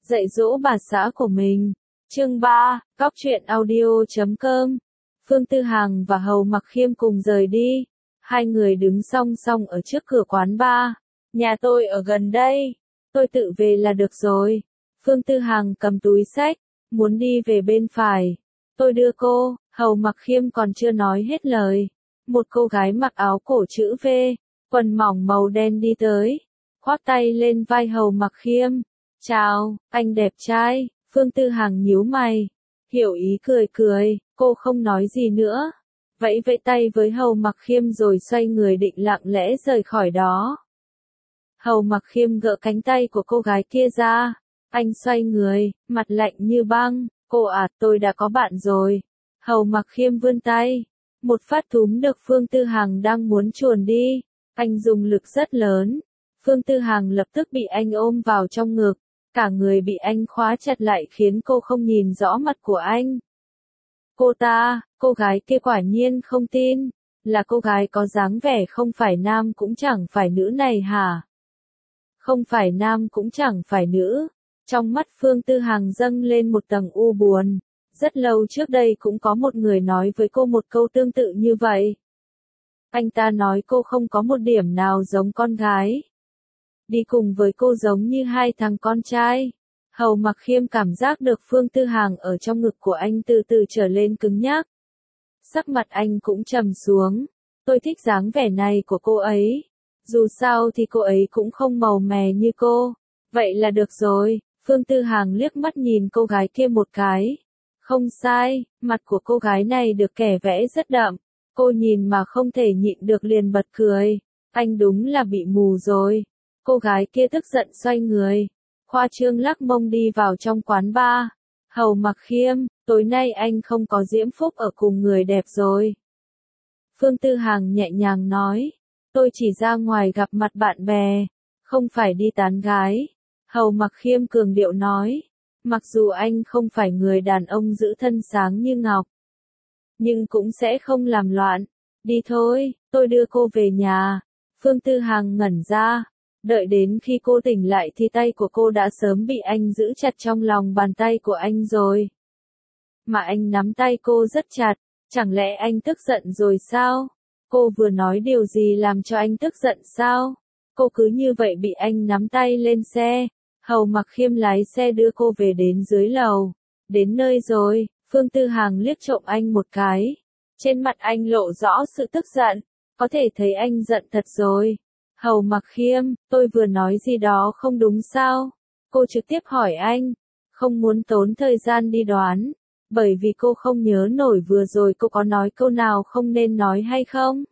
Dạy dỗ bà xã của mình. Chương 3, Cóc truyện audio.com. Phương Tư Hằng và Hầu Mặc Khiêm cùng rời đi. Hai người đứng song song ở trước cửa quán bar. Nhà tôi ở gần đây. Tôi tự về là được rồi. Phương Tư Hằng cầm túi xách, muốn đi về bên phải. Tôi đưa cô. Hầu Mặc Khiêm còn chưa nói hết lời. Một cô gái mặc áo cổ chữ V, quần mỏng màu đen đi tới, khoác tay lên vai Hầu Mặc Khiêm. Chào, anh đẹp trai. Phương Tư Hằng nhíu mày, hiểu ý cười cười, cô không nói gì nữa. Vẫy vẫy tay với Hầu Mặc Khiêm rồi xoay người định lặng lẽ rời khỏi đó. Hầu Mặc Khiêm gỡ cánh tay của cô gái kia ra. Anh xoay người, mặt lạnh như băng. Cô à, tôi đã có bạn rồi. Hầu Mặc Khiêm vươn tay, một phát túm được Phương Tư Hằng đang muốn chuồn đi. Anh dùng lực rất lớn. Phương Tư Hằng lập tức bị anh ôm vào trong ngực. Cả người bị anh khóa chặt lại khiến cô không nhìn rõ mặt của anh. Cô gái kia quả nhiên không tin. Là cô gái có dáng vẻ không phải nam cũng chẳng phải nữ này hả? Không phải nam cũng chẳng phải nữ. Trong mắt Phương Tư Hằng dâng lên một tầng u buồn. Rất lâu trước đây cũng có một người nói với cô một câu tương tự như vậy. Anh ta nói cô không có một điểm nào giống con gái. Đi cùng với cô giống như hai thằng con trai. Hầu Mặc Khiêm cảm giác được Phương Tư Hằng ở trong ngực của anh từ từ trở lên cứng nhắc. Sắc mặt anh cũng trầm xuống. Tôi thích dáng vẻ này của cô ấy. Dù sao thì cô ấy cũng không màu mè như cô. Vậy là được rồi. Phương Tư Hằng liếc mắt nhìn cô gái kia một cái. Không sai, mặt của cô gái này được kẻ vẽ rất đậm. Cô nhìn mà không thể nhịn được liền bật cười. Anh đúng là bị mù rồi. Cô gái kia tức giận xoay người, khoa trương lắc mông đi vào trong quán bar. Hầu Mặc Khiêm, tối nay anh không có diễm phúc ở cùng người đẹp rồi. Phương Tư Hằng nhẹ nhàng nói, tôi chỉ ra ngoài gặp mặt bạn bè, không phải đi tán gái. Hầu Mặc Khiêm cường điệu nói, mặc dù anh không phải người đàn ông giữ thân sáng như ngọc, nhưng cũng sẽ không làm loạn. Đi thôi, tôi đưa cô về nhà. Phương Tư Hằng ngẩn ra. Đợi đến khi cô tỉnh lại thì tay của cô đã sớm bị anh giữ chặt trong lòng bàn tay của anh rồi. Mà anh nắm tay cô rất chặt, chẳng lẽ anh tức giận rồi sao? Cô vừa nói điều gì làm cho anh tức giận sao? Cô cứ như vậy bị anh nắm tay lên xe. Hầu Mặc Khiêm lái xe đưa cô về đến dưới lầu. Đến nơi rồi, Phương Tư Hằng liếc trộm anh một cái. Trên mặt anh lộ rõ sự tức giận, có thể thấy anh giận thật rồi. Hầu Mặc Khiêm, tôi vừa nói gì đó không đúng sao? Cô trực tiếp hỏi anh, không muốn tốn thời gian đi đoán, bởi vì cô không nhớ nổi vừa rồi cô có nói câu nào không nên nói hay không?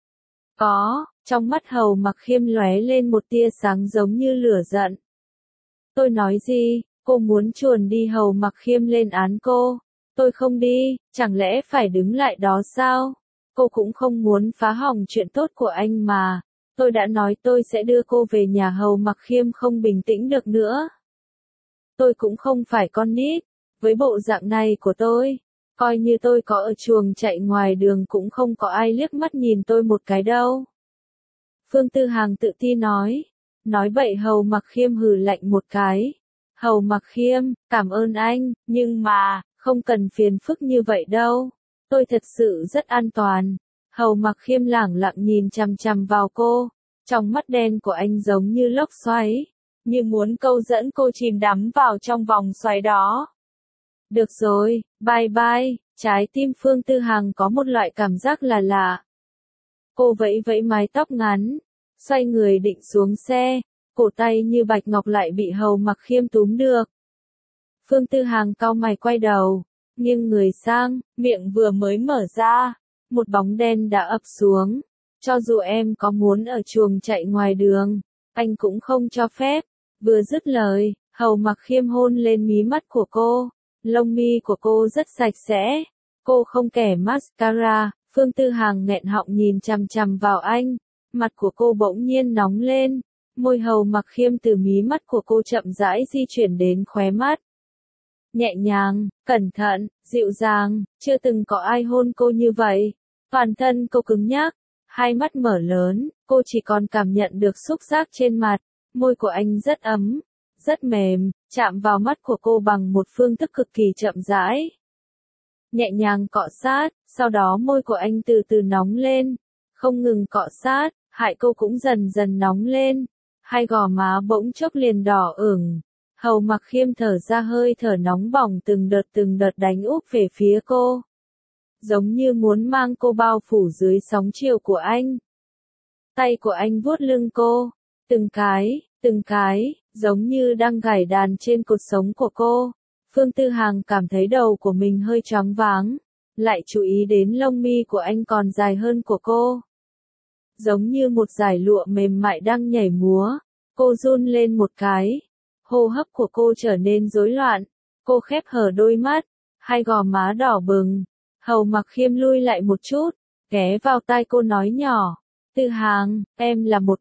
Có, trong mắt Hầu Mặc Khiêm lóe lên một tia sáng giống như lửa giận. Tôi nói gì? Cô muốn chuồn đi? Hầu Mặc Khiêm lên án cô. Tôi không đi, chẳng lẽ phải đứng lại đó sao? Cô cũng không muốn phá hỏng chuyện tốt của anh mà. Tôi đã nói tôi sẽ đưa cô về nhà. Hầu Mặc Khiêm không bình tĩnh được nữa. Tôi cũng không phải con nít. Với bộ dạng này của tôi, coi như tôi có ở chuồng chạy ngoài đường cũng không có ai liếc mắt nhìn tôi một cái đâu. Phương Tư Hằng tự tin nói. Nói vậy Hầu Mặc Khiêm hừ lạnh một cái. Hầu Mặc Khiêm, cảm ơn anh, nhưng mà, không cần phiền phức như vậy đâu. Tôi thật sự rất an toàn. Hầu Mặc Khiêm lẳng lặng nhìn chằm chằm vào cô. Trong mắt đen của anh giống như lốc xoáy, như muốn câu dẫn cô chìm đắm vào trong vòng xoáy đó. Được rồi, bye bye. Trái tim Phương Tư Hằng có một loại cảm giác là lạ. Cô vẫy vẫy mái tóc ngắn, xoay người định xuống xe, cổ tay như bạch ngọc lại bị Hầu Mặc Khiêm túm được. Phương Tư Hằng cau mày quay đầu, nghiêng người sang, miệng vừa mới mở ra, một bóng đen đã ập xuống. Cho dù em có muốn ở chuồng chạy ngoài đường, anh cũng không cho phép. Vừa dứt lời, Hầu Mặc Khiêm hôn lên mí mắt của cô. Lông mi của cô rất sạch sẽ. Cô không kẻ mascara. Phương Tư Hằng nghẹn họng nhìn chằm chằm vào anh. Mặt của cô bỗng nhiên nóng lên. Môi Hầu Mặc Khiêm từ mí mắt của cô chậm rãi di chuyển đến khóe mắt. Nhẹ nhàng, cẩn thận, dịu dàng, chưa từng có ai hôn cô như vậy. Toàn thân cô cứng nhắc, hai mắt mở lớn, cô chỉ còn cảm nhận được xúc giác trên mặt. Môi của anh rất ấm, rất mềm, chạm vào mắt của cô bằng một phương thức cực kỳ chậm rãi. Nhẹ nhàng cọ sát, sau đó môi của anh từ từ nóng lên, không ngừng cọ sát, hại cô cũng dần dần nóng lên, hai gò má bỗng chốc liền đỏ ửng. Hầu Mặc Khiêm thở ra hơi thở nóng bỏng từng đợt đánh úp về phía cô. Giống như muốn mang cô bao phủ dưới sóng chiều của anh. Tay của anh vuốt lưng cô, từng cái, giống như đang gảy đàn trên cột sống của cô. Phương Tư Hằng cảm thấy đầu của mình hơi choáng váng, lại chú ý đến lông mi của anh còn dài hơn của cô. Giống như một dải lụa mềm mại đang nhảy múa, cô run lên một cái. Hô hấp của cô trở nên rối loạn, cô khép hờ đôi mắt, hai gò má đỏ bừng. Hầu Mặc Khiêm lui lại một chút, ghé vào tai cô nói nhỏ, Tư Hằng, em là một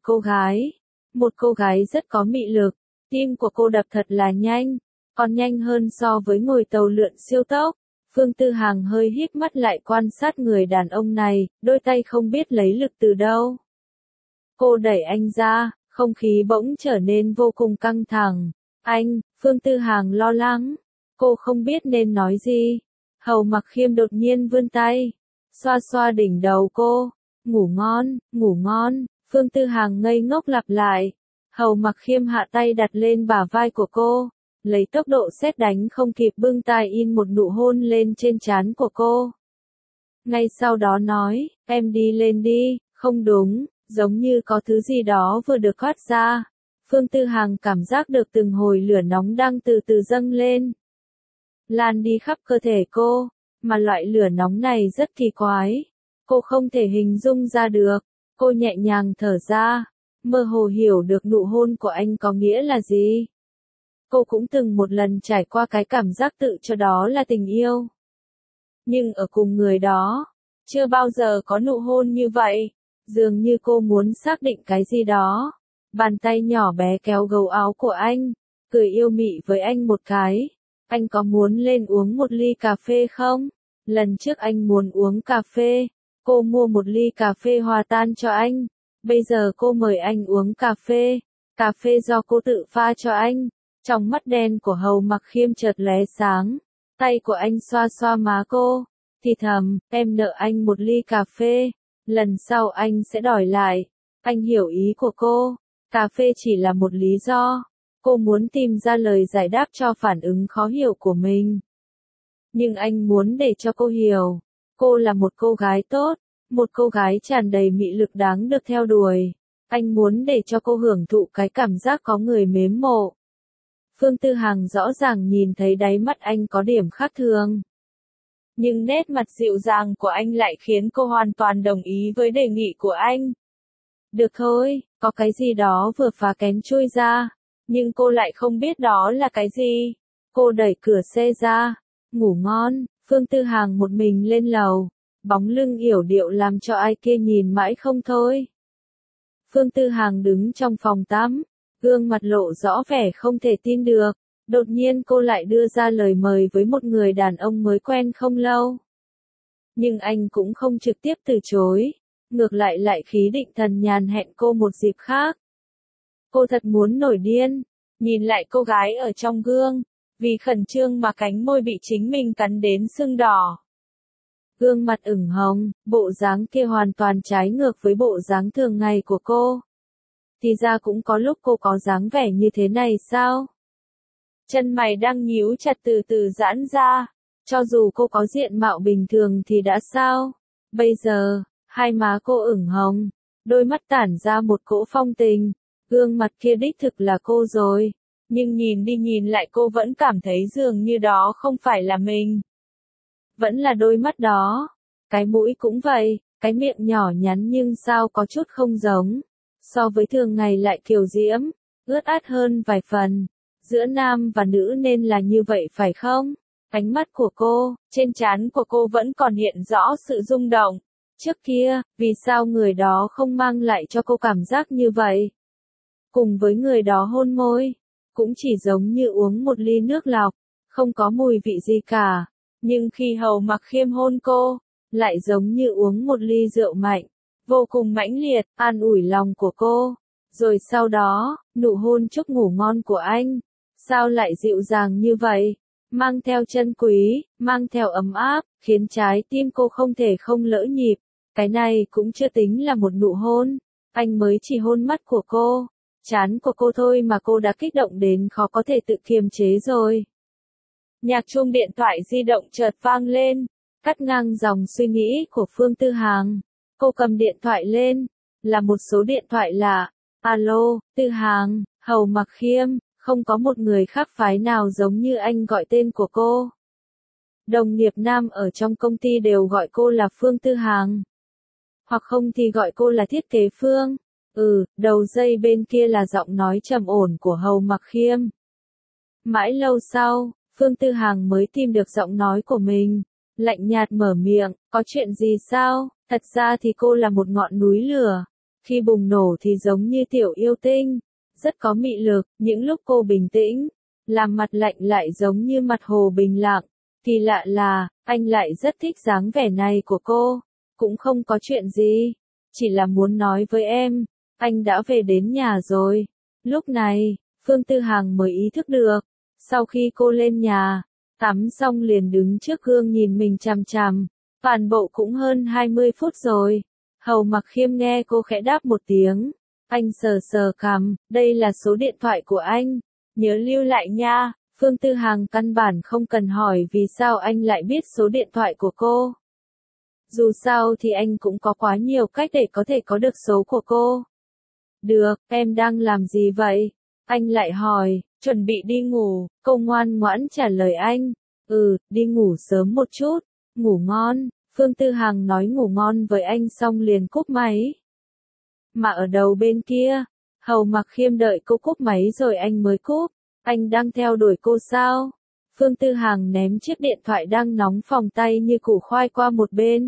cô gái rất có mị lực, tim của cô đập thật là nhanh, còn nhanh hơn so với ngồi tàu lượn siêu tốc. Phương Tư Hằng hơi híp mắt lại quan sát người đàn ông này, đôi tay không biết lấy lực từ đâu. Cô đẩy anh ra, không khí bỗng trở nên vô cùng căng thẳng. Anh, Phương Tư Hằng lo lắng. Cô không biết nên nói gì. Hầu Mặc Khiêm đột nhiên vươn tay, xoa xoa đỉnh đầu cô. Ngủ ngon, Phương Tư Hằng ngây ngốc lặp lại. Hầu Mặc Khiêm hạ tay đặt lên bả vai của cô, lấy tốc độ sét đánh không kịp bưng tay in một nụ hôn lên trên trán của cô. Ngay sau đó nói, em đi lên đi, không đúng, giống như có thứ gì đó vừa được thoát ra. Phương Tư Hằng cảm giác được từng hồi lửa nóng đang từ từ dâng lên, lan đi khắp cơ thể cô, mà loại lửa nóng này rất kỳ quái. Cô không thể hình dung ra được. Cô nhẹ nhàng thở ra, mơ hồ hiểu được nụ hôn của anh có nghĩa là gì. Cô cũng từng một lần trải qua cái cảm giác tự cho đó là tình yêu. Nhưng ở cùng người đó, chưa bao giờ có nụ hôn như vậy. Dường như cô muốn xác định cái gì đó. Bàn tay nhỏ bé kéo gấu áo của anh, cười yêu mị với anh một cái. Anh có muốn lên uống một ly cà phê không? Lần trước anh muốn uống cà phê, cô mua một ly cà phê hòa tan cho anh. Bây giờ cô mời anh uống cà phê do cô tự pha cho anh. Trong mắt đen của Hầu Mặc Khiêm chợt lóe sáng, tay của anh xoa xoa má cô, thì thầm, em nợ anh một ly cà phê, lần sau anh sẽ đòi lại. Anh hiểu ý của cô, cà phê chỉ là một lý do. Cô muốn tìm ra lời giải đáp cho phản ứng khó hiểu của mình. Nhưng anh muốn để cho cô hiểu, cô là một cô gái tốt, một cô gái tràn đầy mị lực đáng được theo đuổi. Anh muốn để cho cô hưởng thụ cái cảm giác có người mến mộ. Phương Tư Hằng rõ ràng nhìn thấy đáy mắt anh có điểm khác thường. Nhưng nét mặt dịu dàng của anh lại khiến cô hoàn toàn đồng ý với đề nghị của anh. Được thôi, có cái gì đó vừa phá kén chui ra, nhưng cô lại không biết đó là cái gì. Cô đẩy cửa xe ra, ngủ ngon, Phương Tư Hằng một mình lên lầu, bóng lưng yểu điệu làm cho ai kia nhìn mãi không thôi. Phương Tư Hằng đứng trong phòng tắm, gương mặt lộ rõ vẻ không thể tin được. Đột nhiên cô lại đưa ra lời mời với một người đàn ông mới quen không lâu. Nhưng anh cũng không trực tiếp từ chối, ngược lại khí định thần nhàn hẹn cô một dịp khác. Cô thật muốn nổi điên, nhìn lại cô gái ở trong gương, vì khẩn trương mà cánh môi bị chính mình cắn đến sưng đỏ. Gương mặt ửng hồng, bộ dáng kia hoàn toàn trái ngược với bộ dáng thường ngày của cô. Thì ra cũng có lúc cô có dáng vẻ như thế này sao? Chân mày đang nhíu chặt từ từ giãn ra, cho dù cô có diện mạo bình thường thì đã sao? Bây giờ, hai má cô ửng hồng, đôi mắt tản ra một cỗ phong tình, gương mặt kia đích thực là cô rồi, nhưng nhìn đi nhìn lại cô vẫn cảm thấy dường như đó không phải là mình. Vẫn là đôi mắt đó, cái mũi cũng vậy, cái miệng nhỏ nhắn nhưng sao có chút không giống, so với thường ngày lại kiều diễm, ướt át hơn vài phần. Giữa nam và nữ nên là như vậy phải không? Ánh mắt của cô, trên trán của cô vẫn còn hiện rõ sự rung động. Trước kia, vì sao người đó không mang lại cho cô cảm giác như vậy? Cùng với người đó hôn môi, cũng chỉ giống như uống một ly nước lọc, không có mùi vị gì cả. Nhưng khi Hầu Mặc Khiêm hôn cô, lại giống như uống một ly rượu mạnh, vô cùng mãnh liệt, an ủi lòng của cô. Rồi sau đó, nụ hôn chúc ngủ ngon của anh, Sao lại dịu dàng như vậy? Mang theo chân quý, mang theo ấm áp, khiến trái tim cô không thể không lỡ nhịp. Cái này cũng chưa tính là một nụ hôn. Anh mới chỉ hôn mắt của cô, trán của cô thôi mà cô đã kích động đến khó có thể tự kiềm chế rồi. Nhạc chuông điện thoại di động chợt vang lên, cắt ngang dòng suy nghĩ của Phương Tư Hàng. Cô cầm điện thoại lên, là một số điện thoại lạ. Alo, Tư Hàng, Hầu Mặc Khiêm, không có một người khác phái nào giống như anh gọi tên của cô. Đồng nghiệp nam ở trong công ty đều gọi cô là Phương Tư Hàng. Hoặc không thì gọi cô là Thiết Kế Phương. Đầu dây bên kia là giọng nói trầm ổn của Hầu Mặc Khiêm. Mãi lâu sau, Phương Tư Hàng mới tìm được giọng nói của mình. Lạnh nhạt mở miệng, có chuyện gì sao? Thật ra thì cô là một ngọn núi lửa. Khi bùng nổ thì giống như tiểu yêu tinh. Rất có mị lực, những lúc cô bình tĩnh, làm mặt lạnh lại giống như mặt hồ bình lặng. Kỳ lạ là, anh lại rất thích dáng vẻ này của cô. Cũng không có chuyện gì, chỉ là muốn nói với em, anh đã về đến nhà rồi. Lúc này, Phương Tư Hàng mới ý thức được. Sau khi cô lên nhà, tắm xong liền đứng trước gương nhìn mình chằm chằm. Toàn bộ cũng hơn 20 phút rồi. Hầu Mặc Khiêm nghe cô khẽ đáp một tiếng. Anh sờ sờ cằm, đây là số điện thoại của anh. Nhớ lưu lại nha. Phương Tư Hàng căn bản không cần hỏi vì sao anh lại biết số điện thoại của cô. Dù sao thì anh cũng có quá nhiều cách để có thể có được số của cô. Được, em đang làm gì vậy? Anh lại hỏi, chuẩn bị đi ngủ, cô ngoan ngoãn trả lời anh. Đi ngủ sớm một chút, ngủ ngon. Phương Tư Hàng nói ngủ ngon với anh xong liền cúp máy. Mà ở đầu bên kia, Hầu Mặc Khiêm đợi cô cúp máy rồi anh mới cúp. Anh đang theo đuổi cô sao? Phương Tư Hàng ném chiếc điện thoại đang nóng phòng tay như củ khoai qua một bên.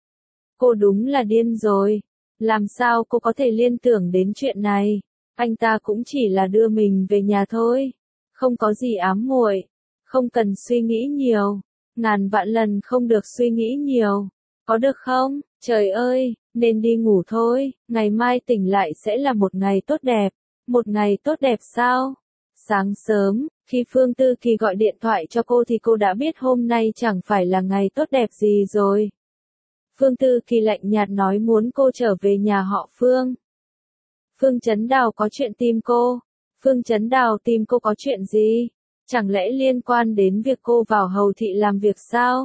Cô đúng là điên rồi. Làm sao cô có thể liên tưởng đến chuyện này? Anh ta cũng chỉ là đưa mình về nhà thôi. Không có gì ám muội. Không cần suy nghĩ nhiều. Ngàn vạn lần không được suy nghĩ nhiều. Có được không? Trời ơi, nên đi ngủ thôi. Ngày mai tỉnh lại sẽ là một ngày tốt đẹp. Một ngày tốt đẹp sao? Sáng sớm, khi Phương Tư Kỳ gọi điện thoại cho cô thì cô đã biết hôm nay chẳng phải là ngày tốt đẹp gì rồi. Phương Tư Kỳ lạnh nhạt nói muốn cô trở về nhà họ Phương. Phương Chấn Đào có chuyện tìm cô. Phương Chấn Đào tìm cô có chuyện gì? Chẳng lẽ liên quan đến việc cô vào hầu thị làm việc sao?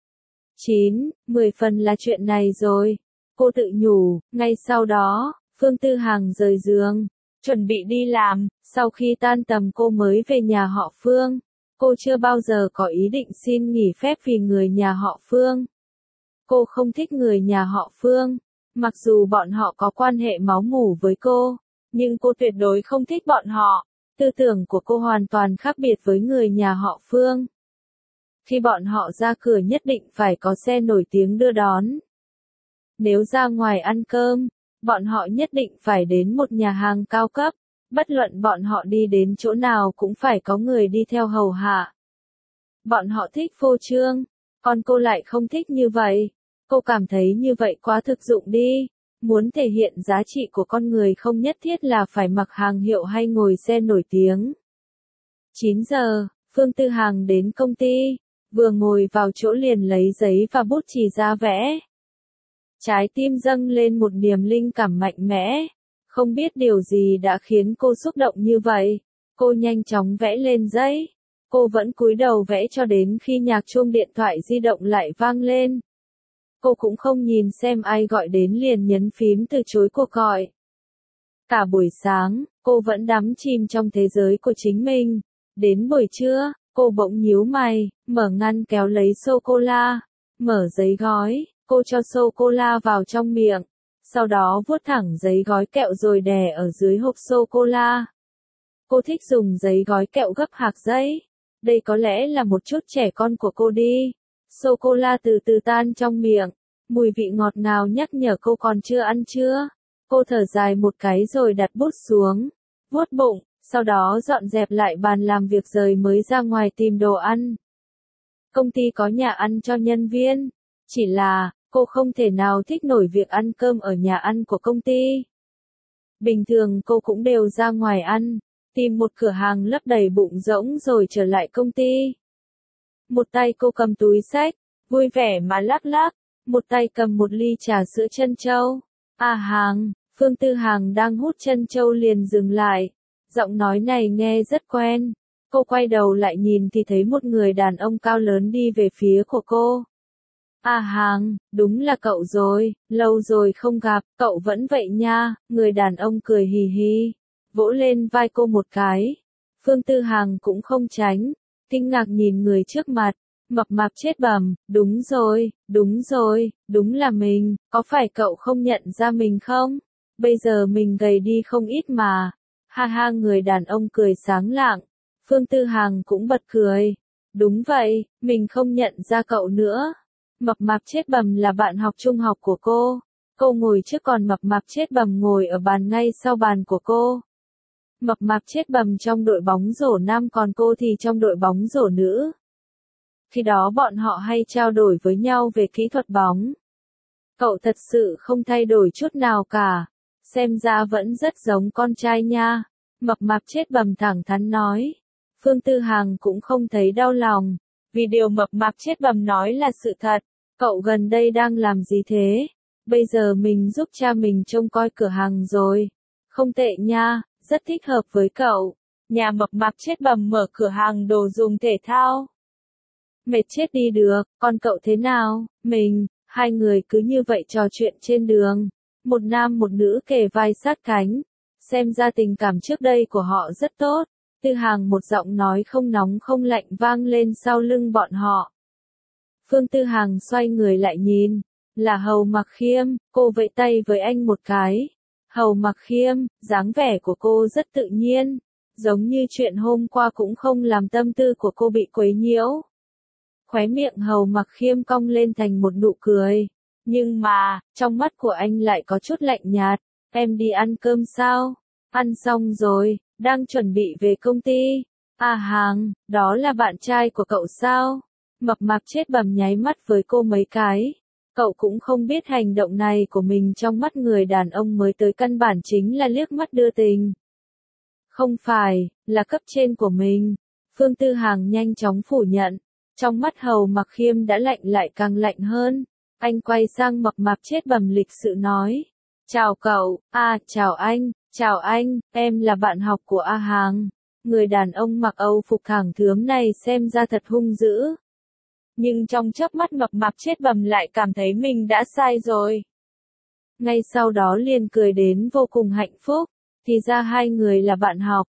10 phần là chuyện này rồi. Cô tự nhủ, ngay sau đó, Phương Tư Hàng rời giường, chuẩn bị đi làm. Sau khi tan tầm cô mới về nhà họ Phương. Cô chưa bao giờ có ý định xin nghỉ phép vì người nhà họ Phương. Cô không thích người nhà họ Phương. Mặc dù bọn họ có quan hệ máu mủ với cô, nhưng cô tuyệt đối không thích bọn họ. Tư tưởng của cô hoàn toàn khác biệt với người nhà họ Phương. Khi bọn họ ra cửa nhất định phải có xe nổi tiếng đưa đón. Nếu ra ngoài ăn cơm, bọn họ nhất định phải đến một nhà hàng cao cấp. Bất luận bọn họ đi đến chỗ nào cũng phải có người đi theo hầu hạ. Bọn họ thích phô trương, còn cô lại không thích như vậy. Cô cảm thấy như vậy quá thực dụng đi. Muốn thể hiện giá trị của con người không nhất thiết là phải mặc hàng hiệu hay ngồi xe nổi tiếng. 9 giờ, Phương Tư Hàng đến công ty, vừa ngồi vào chỗ liền lấy giấy và bút chì ra vẽ. Trái tim dâng lên một niềm linh cảm mạnh mẽ. Không biết điều gì đã khiến cô xúc động như vậy. Cô nhanh chóng vẽ lên giấy. Cô vẫn cúi đầu vẽ cho đến khi nhạc chuông điện thoại di động lại vang lên. Cô cũng không nhìn xem ai gọi đến liền nhấn phím từ chối cuộc gọi. Cả buổi sáng, cô vẫn đắm chìm trong thế giới của chính mình. Đến buổi trưa, cô bỗng nhíu mày, mở ngăn kéo lấy sô-cô-la, mở giấy gói, cô cho sô-cô-la vào trong miệng. Sau đó vuốt thẳng giấy gói kẹo rồi đè ở dưới hộp sô-cô-la. Cô thích dùng giấy gói kẹo gấp hạc giấy. Đây có lẽ là một chút trẻ con của cô đi. Sô-cô-la từ từ tan trong miệng. Mùi vị ngọt ngào nhắc nhở cô còn chưa ăn chưa. Cô thở dài một cái rồi đặt bút xuống. Vuốt bụng, sau đó dọn dẹp lại bàn làm việc rồi mới ra ngoài tìm đồ ăn. Công ty có nhà ăn cho nhân viên. Chỉ là, cô không thể nào thích nổi việc ăn cơm ở nhà ăn của công ty. Bình thường cô cũng đều ra ngoài ăn. tìm một cửa hàng lấp đầy bụng rỗng rồi trở lại công ty. Một tay cô cầm túi xách, vui vẻ mà lắc lắc, một tay cầm một ly trà sữa trân châu. À Hàng, Phương Tư Hàng đang hút trân châu liền dừng lại. Giọng nói này nghe rất quen. Cô quay đầu lại nhìn thì thấy một người đàn ông cao lớn đi về phía của cô. À Hàng, đúng là cậu rồi, lâu rồi không gặp, cậu vẫn vậy nha, người đàn ông cười hì hì, vỗ lên vai cô một cái. Phương Tư Hàng cũng không tránh, kinh ngạc nhìn người trước mặt, mập mạp chết bẩm, đúng rồi, đúng là mình, có phải cậu không nhận ra mình không? Bây giờ mình gầy đi không ít mà. Ha ha, người đàn ông cười sáng lạng. Phương Tư Hàng cũng bật cười. Đúng vậy, mình không nhận ra cậu nữa. Mập mạp chết bầm là bạn học trung học của cô. Cô ngồi trước còn mập mạp chết bầm ngồi ở bàn ngay sau bàn của cô. Mập mạp chết bầm trong đội bóng rổ nam còn cô thì trong đội bóng rổ nữ. Khi đó bọn họ hay trao đổi với nhau về kỹ thuật bóng. Cậu thật sự không thay đổi chút nào cả. Xem ra vẫn rất giống con trai nha. Mập mạp chết bầm thẳng thắn nói. Phương Tư Hàng cũng không thấy đau lòng. Vì điều mập mạp chết bầm nói là sự thật. Cậu gần đây đang làm gì thế? Bây giờ mình giúp cha mình trông coi cửa hàng rồi. Không tệ nha, rất thích hợp với cậu. Nhà mập mạp chết bầm mở cửa hàng đồ dùng thể thao. Mệt chết đi được, còn cậu thế nào? Mình, hai người cứ như vậy trò chuyện trên đường. Một nam một nữ kề vai sát cánh. Xem ra tình cảm trước đây của họ rất tốt. Tư Hàng một giọng nói không nóng không lạnh vang lên sau lưng bọn họ. Phương Tư Hàng xoay người lại nhìn. Là Hầu Mặc Khiêm, cô vẫy tay với anh một cái. Hầu Mặc Khiêm, dáng vẻ của cô rất tự nhiên. Giống như chuyện hôm qua cũng không làm tâm tư của cô bị quấy nhiễu. Khóe miệng Hầu Mặc Khiêm cong lên thành một nụ cười. Nhưng mà, trong mắt của anh lại có chút lạnh nhạt. Em đi ăn cơm sao? Ăn xong rồi, đang chuẩn bị về công ty. À Hàng, đó là bạn trai của cậu sao? Mập mạp chết bầm nháy mắt với cô mấy cái. Cậu cũng không biết hành động này của mình trong mắt người đàn ông mới tới căn bản chính là liếc mắt đưa tình. Không phải, là cấp trên của mình. Phương Tư Hàng nhanh chóng phủ nhận. Trong mắt Hầu Mặc Khiêm đã lạnh lại càng lạnh hơn. Anh quay sang mập mạp chết bầm lịch sự nói. Chào cậu, chào anh, em là bạn học của A Hàng. Người đàn ông mặc Âu phục thẳng thướm này xem ra thật hung dữ. Nhưng trong chớp mắt mập mạp chết bầm lại cảm thấy mình đã sai rồi. Ngay sau đó liền cười đến vô cùng hạnh phúc. Thì ra hai người là bạn học.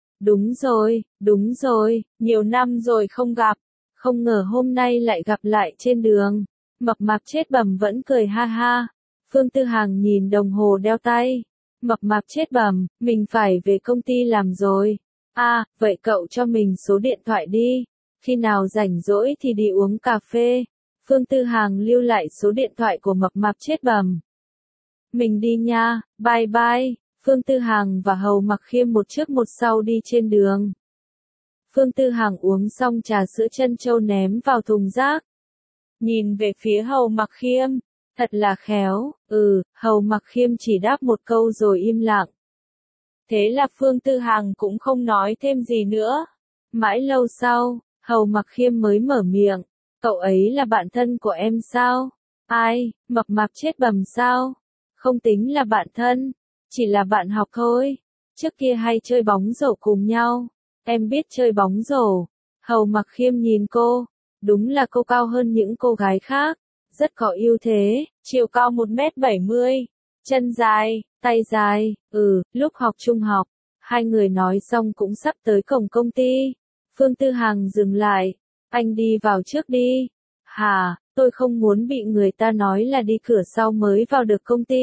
Đúng rồi, nhiều năm rồi không gặp. Không ngờ hôm nay lại gặp lại trên đường. Mập mạp chết bầm vẫn cười ha ha. Phương Tư Hàng nhìn đồng hồ đeo tay. Mập mạp chết bầm, mình phải về công ty làm rồi. À, vậy cậu cho mình số điện thoại đi. Khi nào rảnh rỗi thì đi uống cà phê. Phương Tư Hàng lưu lại số điện thoại của mập mạp chết bầm. Mình đi nha, bye bye. Phương Tư Hàng và Hầu Mặc Khiêm một trước một sau đi trên đường. Phương Tư Hàng uống xong trà sữa trân châu ném vào thùng rác. Nhìn về phía Hầu Mặc Khiêm. Thật là khéo, Hầu Mặc Khiêm chỉ đáp một câu rồi im lặng. Thế là Phương Tư Hàng cũng không nói thêm gì nữa. Mãi lâu sau, Hầu Mặc Khiêm mới mở miệng. Cậu ấy là bạn thân của em sao? Ai, mập mạp chết bầm sao? Không tính là bạn thân, chỉ là bạn học thôi. Trước kia hay chơi bóng rổ cùng nhau. Em biết chơi bóng rổ. Hầu Mặc Khiêm nhìn cô. Đúng là cô cao hơn những cô gái khác. Rất có ưu thế, chiều cao 1m70, chân dài, tay dài, lúc học trung học. Hai người nói xong cũng sắp tới cổng công ty. Phương Tư Hàng dừng lại. Anh đi vào trước đi. Hả, tôi không muốn bị người ta nói là đi cửa sau mới vào được công ty.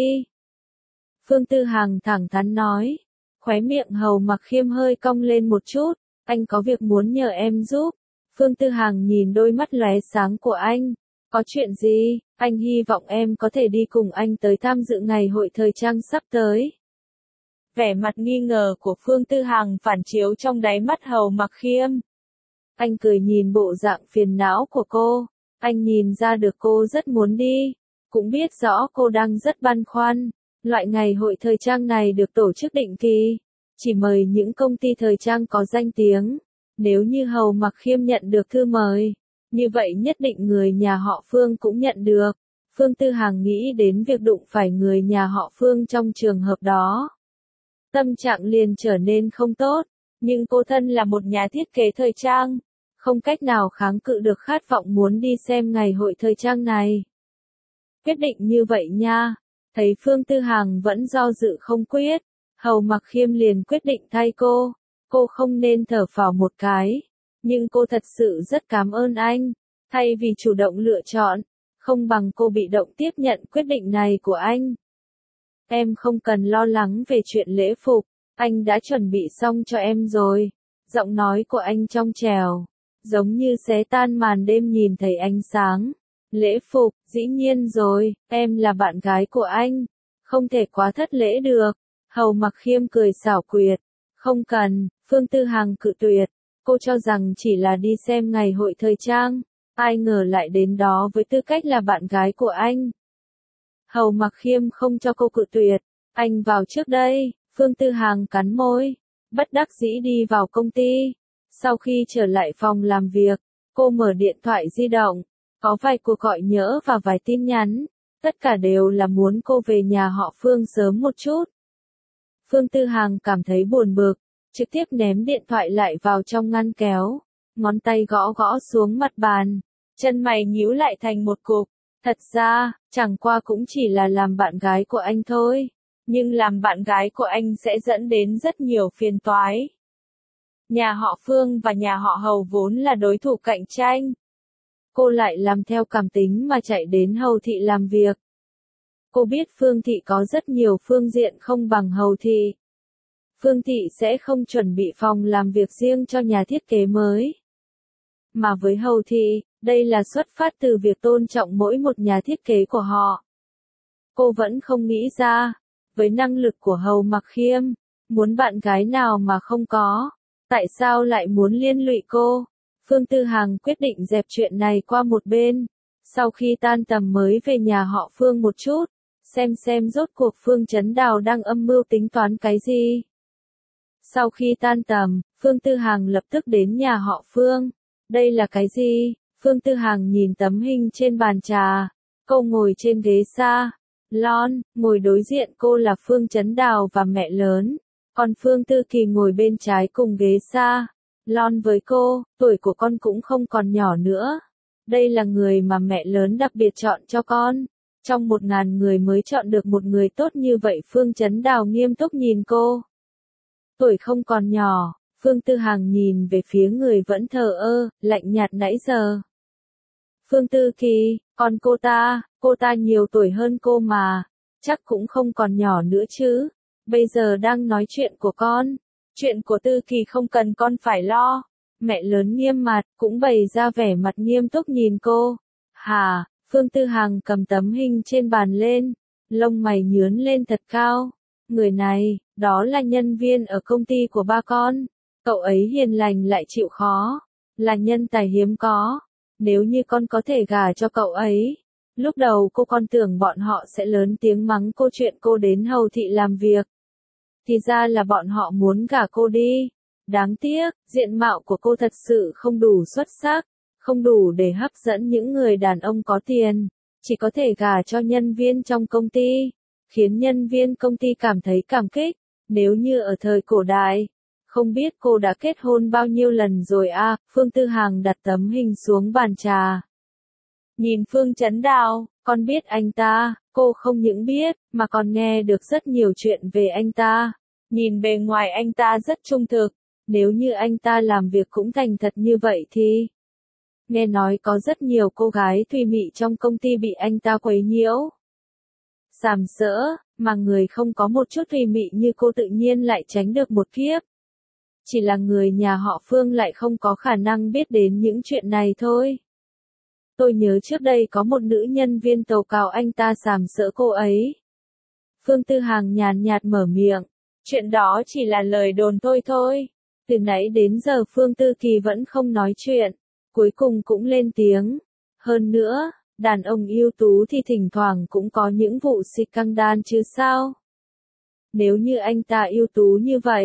Phương Tư Hàng thẳng thắn nói. Khóe miệng Hầu Mặc Khiêm hơi cong lên một chút. Anh có việc muốn nhờ em giúp. Phương Tư Hàng nhìn đôi mắt lóe sáng của anh. Có chuyện gì? Anh hy vọng em có thể đi cùng anh tới tham dự ngày hội thời trang sắp tới. Vẻ mặt nghi ngờ của Phương Tư Hàng phản chiếu trong đáy mắt Hầu Mặc Khiêm. Anh cười nhìn bộ dạng phiền não của cô. Anh nhìn ra được cô rất muốn đi. Cũng biết rõ cô đang rất băn khoăn. Loại ngày hội thời trang này được tổ chức định kỳ. chỉ mời những công ty thời trang có danh tiếng. Nếu như Hầu Mặc Khiêm nhận được thư mời, như vậy nhất định người nhà họ Phương cũng nhận được. Phương Tư Hằng nghĩ đến việc đụng phải người nhà họ Phương trong trường hợp đó. Tâm trạng liền trở nên không tốt, nhưng cô thân là một nhà thiết kế thời trang, không cách nào kháng cự được khát vọng muốn đi xem ngày hội thời trang này. Quyết định như vậy nha, thấy Phương Tư Hằng vẫn do dự không quyết, Hầu Mặc Khiêm liền quyết định thay cô không nên thở phào một cái, nhưng cô thật sự rất cảm ơn anh, thay vì chủ động lựa chọn, không bằng cô bị động tiếp nhận quyết định này của anh. Em không cần lo lắng về chuyện lễ phục, anh đã chuẩn bị xong cho em rồi. Giọng nói của anh trong trẻo, giống như xé tan màn đêm nhìn thấy ánh sáng. Lễ phục, dĩ nhiên rồi, em là bạn gái của anh, không thể quá thất lễ được. Hầu Mặc Khiêm cười xảo quyệt, không cần, Phương Tư Hằng cự tuyệt, cô cho rằng chỉ là đi xem ngày hội thời trang, ai ngờ lại đến đó với tư cách là bạn gái của anh. Hầu Mặc Khiêm không cho cô cự tuyệt, anh vào trước đây. Phương Tư Hằng cắn môi, bất đắc dĩ đi vào công ty. Sau khi trở lại phòng làm việc, cô mở điện thoại di động, có vài cuộc gọi nhỡ và vài tin nhắn, tất cả đều là muốn cô về nhà họ Phương sớm một chút. Phương Tư Hằng cảm thấy buồn bực, trực tiếp ném điện thoại lại vào trong ngăn kéo, ngón tay gõ gõ xuống mặt bàn, chân mày nhíu lại thành một cục. Thật ra, chẳng qua cũng chỉ là làm bạn gái của anh thôi, nhưng làm bạn gái của anh sẽ dẫn đến rất nhiều phiền toái. Nhà họ Phương và nhà họ Hầu vốn là đối thủ cạnh tranh. Cô lại làm theo cảm tính mà chạy đến Hầu thị làm việc. Cô biết Phương thị có rất nhiều phương diện không bằng Hầu thị. Phương thị sẽ không chuẩn bị phòng làm việc riêng cho nhà thiết kế mới. Mà với Hầu thị, đây là xuất phát từ việc tôn trọng mỗi một nhà thiết kế của họ. Cô vẫn không nghĩ ra, với năng lực của Hầu Mặc Khiêm, muốn bạn gái nào mà không có, tại sao lại muốn liên lụy cô? Phương Tư Hằng quyết định dẹp chuyện này qua một bên, sau khi tan tầm mới về nhà họ Phương một chút, xem rốt cuộc Phương Chấn Đào đang âm mưu tính toán cái gì. Sau khi tan tầm, Phương Tư Hằng lập tức đến nhà họ Phương. Đây là cái gì? Phương Tư Hằng nhìn tấm hình trên bàn trà. Cô ngồi trên ghế salon, ngồi đối diện cô là Phương Chấn Đào và mẹ lớn. Còn Phương Tư Kỳ ngồi bên trái cùng ghế salon với cô, tuổi của con cũng không còn nhỏ nữa. Đây là người mà mẹ lớn đặc biệt chọn cho con. Trong 1000 người mới chọn được một người tốt như vậy. Phương Chấn Đào nghiêm túc nhìn cô. Tuổi không còn nhỏ, Phương Tư Hằng nhìn về phía người vẫn thờ ơ, lạnh nhạt nãy giờ. Phương Tư Kỳ, còn cô ta nhiều tuổi hơn cô mà, chắc cũng không còn nhỏ nữa chứ. Bây giờ đang nói chuyện của con, chuyện của Tư Kỳ không cần con phải lo. Mẹ lớn nghiêm mặt, cũng bày ra vẻ mặt nghiêm túc nhìn cô. Hả? Phương Tư Hằng cầm tấm hình trên bàn lên, lông mày nhướn lên thật cao. Người này, đó là nhân viên ở công ty của ba con. Cậu ấy hiền lành lại chịu khó, là nhân tài hiếm có. Nếu như con có thể gả cho cậu ấy, lúc đầu con tưởng bọn họ sẽ lớn tiếng mắng cô chuyện cô đến Hầu thị làm việc. Thì ra là bọn họ muốn gả cô đi. Đáng tiếc, diện mạo của cô thật sự không đủ xuất sắc, không đủ để hấp dẫn những người đàn ông có tiền, chỉ có thể gả cho nhân viên trong công ty, khiến nhân viên công ty cảm thấy cảm kích. Nếu như ở thời cổ đại, không biết cô đã kết hôn bao nhiêu lần rồi à? Phương Tư Hằng đặt tấm hình xuống bàn trà. Nhìn Phương Chấn Đào, con biết anh ta, cô không những biết, mà còn nghe được rất nhiều chuyện về anh ta. Nhìn bề ngoài anh ta rất trung thực, nếu như anh ta làm việc cũng thành thật như vậy thì... Nghe nói có rất nhiều cô gái thùy mị trong công ty bị anh ta quấy nhiễu. Sàm sỡ, mà người không có một chút thùy mị như cô tự nhiên lại tránh được một kiếp. Chỉ là người nhà họ Phương lại không có khả năng biết đến những chuyện này thôi. Tôi nhớ trước đây có một nữ nhân viên tố cáo anh ta sàm sỡ cô ấy. Phương Tư Hằng nhàn nhạt mở miệng, chuyện đó chỉ là lời đồn thôi. Từ nãy đến giờ Phương Tư Kỳ vẫn không nói chuyện, cuối cùng cũng lên tiếng. Hơn nữa, đàn ông ưu tú thì thỉnh thoảng cũng có những vụ scandal chứ sao? Nếu như anh ta ưu tú như vậy,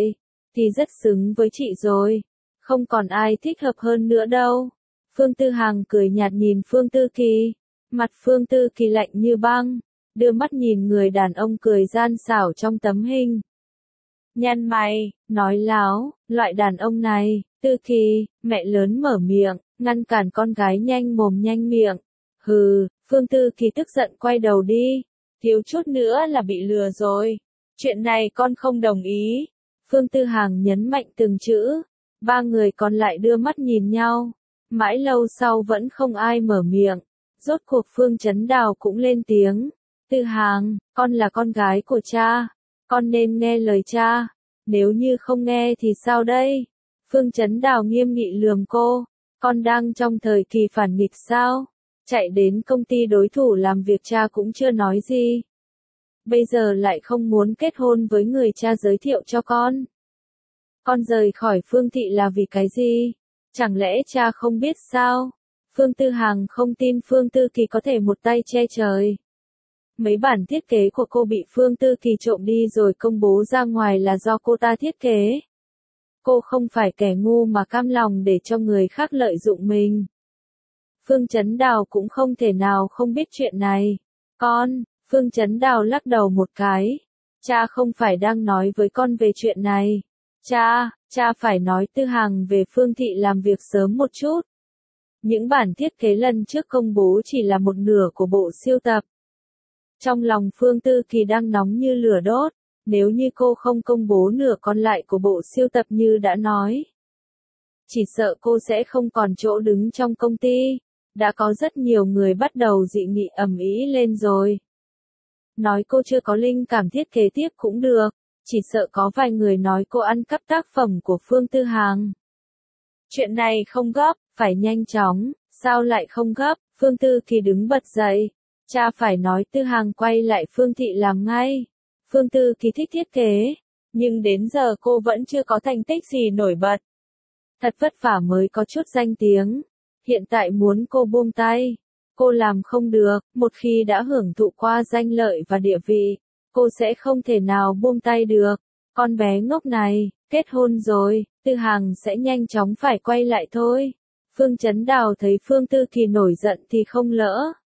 thì rất xứng với chị rồi. Không còn ai thích hợp hơn nữa đâu. Phương Tư Hằng cười nhạt nhìn Phương Tư Kỳ. Mặt Phương Tư Kỳ lạnh như băng, đưa mắt nhìn người đàn ông cười gian xảo trong tấm hình. Nhăn mày, nói láo, loại đàn ông này, Tư Kỳ, mẹ lớn mở miệng, ngăn cản con gái nhanh mồm nhanh miệng. Hừ, Phương Tư Kỳ tức giận quay đầu đi. Thiếu chút nữa là bị lừa rồi. Chuyện này con không đồng ý. Phương Tư Hằng nhấn mạnh từng chữ. Ba người còn lại đưa mắt nhìn nhau. Mãi lâu sau vẫn không ai mở miệng. Rốt cuộc Phương Chấn Đào cũng lên tiếng. Tư Hằng, con là con gái của cha. Con nên nghe lời cha. Nếu như không nghe thì sao đây? Phương Chấn Đào nghiêm nghị lườm cô. Con đang trong thời kỳ phản nghịch sao? Chạy đến công ty đối thủ làm việc cha cũng chưa nói gì. Bây giờ lại không muốn kết hôn với người cha giới thiệu cho con. Con rời khỏi Phương thị là vì cái gì? Chẳng lẽ cha không biết sao? Phương Tư Hằng không tin Phương Tư Kỳ có thể một tay che trời. Mấy bản thiết kế của cô bị Phương Tư Kỳ trộm đi rồi công bố ra ngoài là do cô ta thiết kế. Cô không phải kẻ ngu mà cam lòng để cho người khác lợi dụng mình. Phương Chấn Đào cũng không thể nào không biết chuyện này. Phương Chấn Đào lắc đầu một cái. Cha không phải đang nói với con về chuyện này. Cha phải nói Tư Hằng về Phương thị làm việc sớm một chút. Những bản thiết kế lần trước công bố chỉ là một nửa của bộ siêu tập. Trong lòng Phương Tư Kỳ đang nóng như lửa đốt, nếu như cô không công bố nửa còn lại của bộ siêu tập như đã nói. Chỉ sợ cô sẽ không còn chỗ đứng trong công ty, đã có rất nhiều người bắt đầu dị nghị ầm ĩ lên rồi. Nói cô chưa có linh cảm thiết kế tiếp cũng được, chỉ sợ có vài người nói cô ăn cắp tác phẩm của Phương Tư Hằng. Chuyện này không gấp, phải nhanh chóng, sao lại không gấp? Phương Tư Kỳ đứng bật dậy. Cha phải nói Tư Hằng quay lại Phương thị làm ngay. Phương Tư Kỳ thích thiết kế, nhưng đến giờ cô vẫn chưa có thành tích gì nổi bật. Thật vất vả mới có chút danh tiếng. Hiện tại muốn cô buông tay, cô làm không được, một khi đã hưởng thụ qua danh lợi và địa vị, cô sẽ không thể nào buông tay được. Con bé ngốc này, kết hôn rồi, Tư Hằng sẽ nhanh chóng phải quay lại thôi. Phương Chấn Đào thấy Phương Tư Kỳ nổi giận thì không lỡ.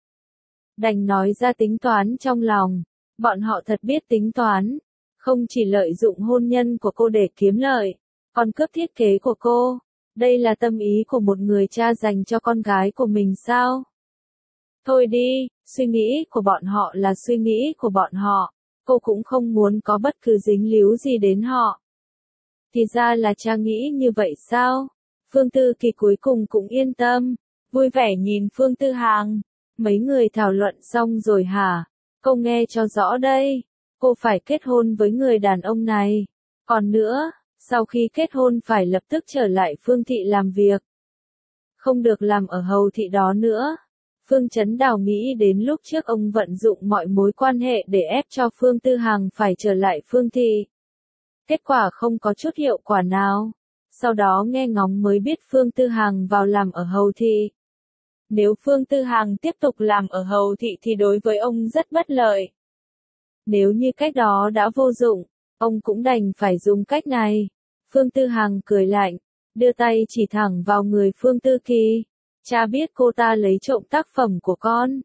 Đành nói ra tính toán trong lòng. Bọn họ thật biết tính toán. Không chỉ lợi dụng hôn nhân của cô để kiếm lợi, còn cướp thiết kế của cô. Đây là tâm ý của một người cha dành cho con gái của mình sao? Thôi đi, suy nghĩ của bọn họ là suy nghĩ của bọn họ. Cô cũng không muốn có bất cứ dính líu gì đến họ. Thì ra là cha nghĩ như vậy sao? Phương Tư Kỳ cuối cùng cũng yên tâm, vui vẻ nhìn Phương Tư Hằng. Mấy người thảo luận xong rồi hả? Cô nghe cho rõ đây. Cô phải kết hôn với người đàn ông này. Còn nữa, sau khi kết hôn phải lập tức trở lại Phương thị làm việc. Không được làm ở hầu thị đó nữa. Phương Chấn Đào nghĩ đến lúc trước ông vận dụng mọi mối quan hệ để ép cho Phương Tư Hằng phải trở lại Phương thị. Kết quả không có chút hiệu quả nào. Sau đó nghe ngóng mới biết Phương Tư Hằng vào làm ở hầu thị. Nếu Phương Tư Hằng tiếp tục làm ở hầu thị thì đối với ông rất bất lợi. Nếu như cách đó đã vô dụng, ông cũng đành phải dùng cách này. Phương Tư Hằng cười lạnh, đưa tay chỉ thẳng vào người Phương Tư Kỳ. Cha biết cô ta lấy trộm tác phẩm của con.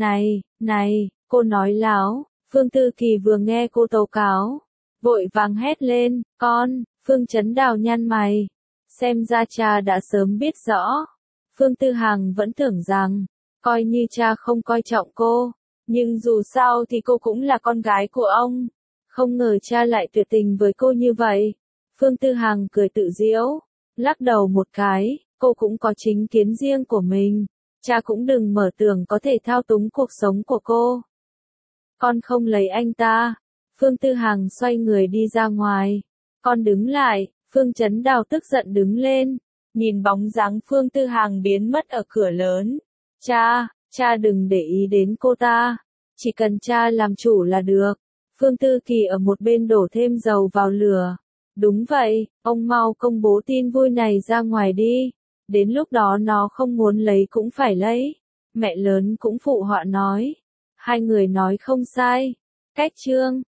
Này, cô nói láo. Phương Tư Kỳ vừa nghe cô tố cáo, vội vàng hét lên, con. Phương Chấn Đào nhăn mày. Xem ra cha đã sớm biết rõ. Phương Tư Hằng vẫn tưởng rằng, coi như cha không coi trọng cô, nhưng dù sao thì cô cũng là con gái của ông. Không ngờ cha lại tuyệt tình với cô như vậy. Phương Tư Hằng cười tự giễu, lắc đầu một cái, cô cũng có chính kiến riêng của mình. Cha cũng đừng mở tưởng có thể thao túng cuộc sống của cô. Con không lấy anh ta. Phương Tư Hằng xoay người đi ra ngoài. Con đứng lại. Phương Chấn Đào tức giận đứng lên. Nhìn bóng dáng Phương Tư Hằng biến mất ở cửa lớn. Cha đừng để ý đến cô ta. Chỉ cần cha làm chủ là được. Phương Tư Kỳ ở một bên đổ thêm dầu vào lửa. Đúng vậy, ông mau công bố tin vui này ra ngoài đi. Đến lúc đó nó không muốn lấy cũng phải lấy. Mẹ lớn cũng phụ họa nói. Hai người nói không sai. Cách chương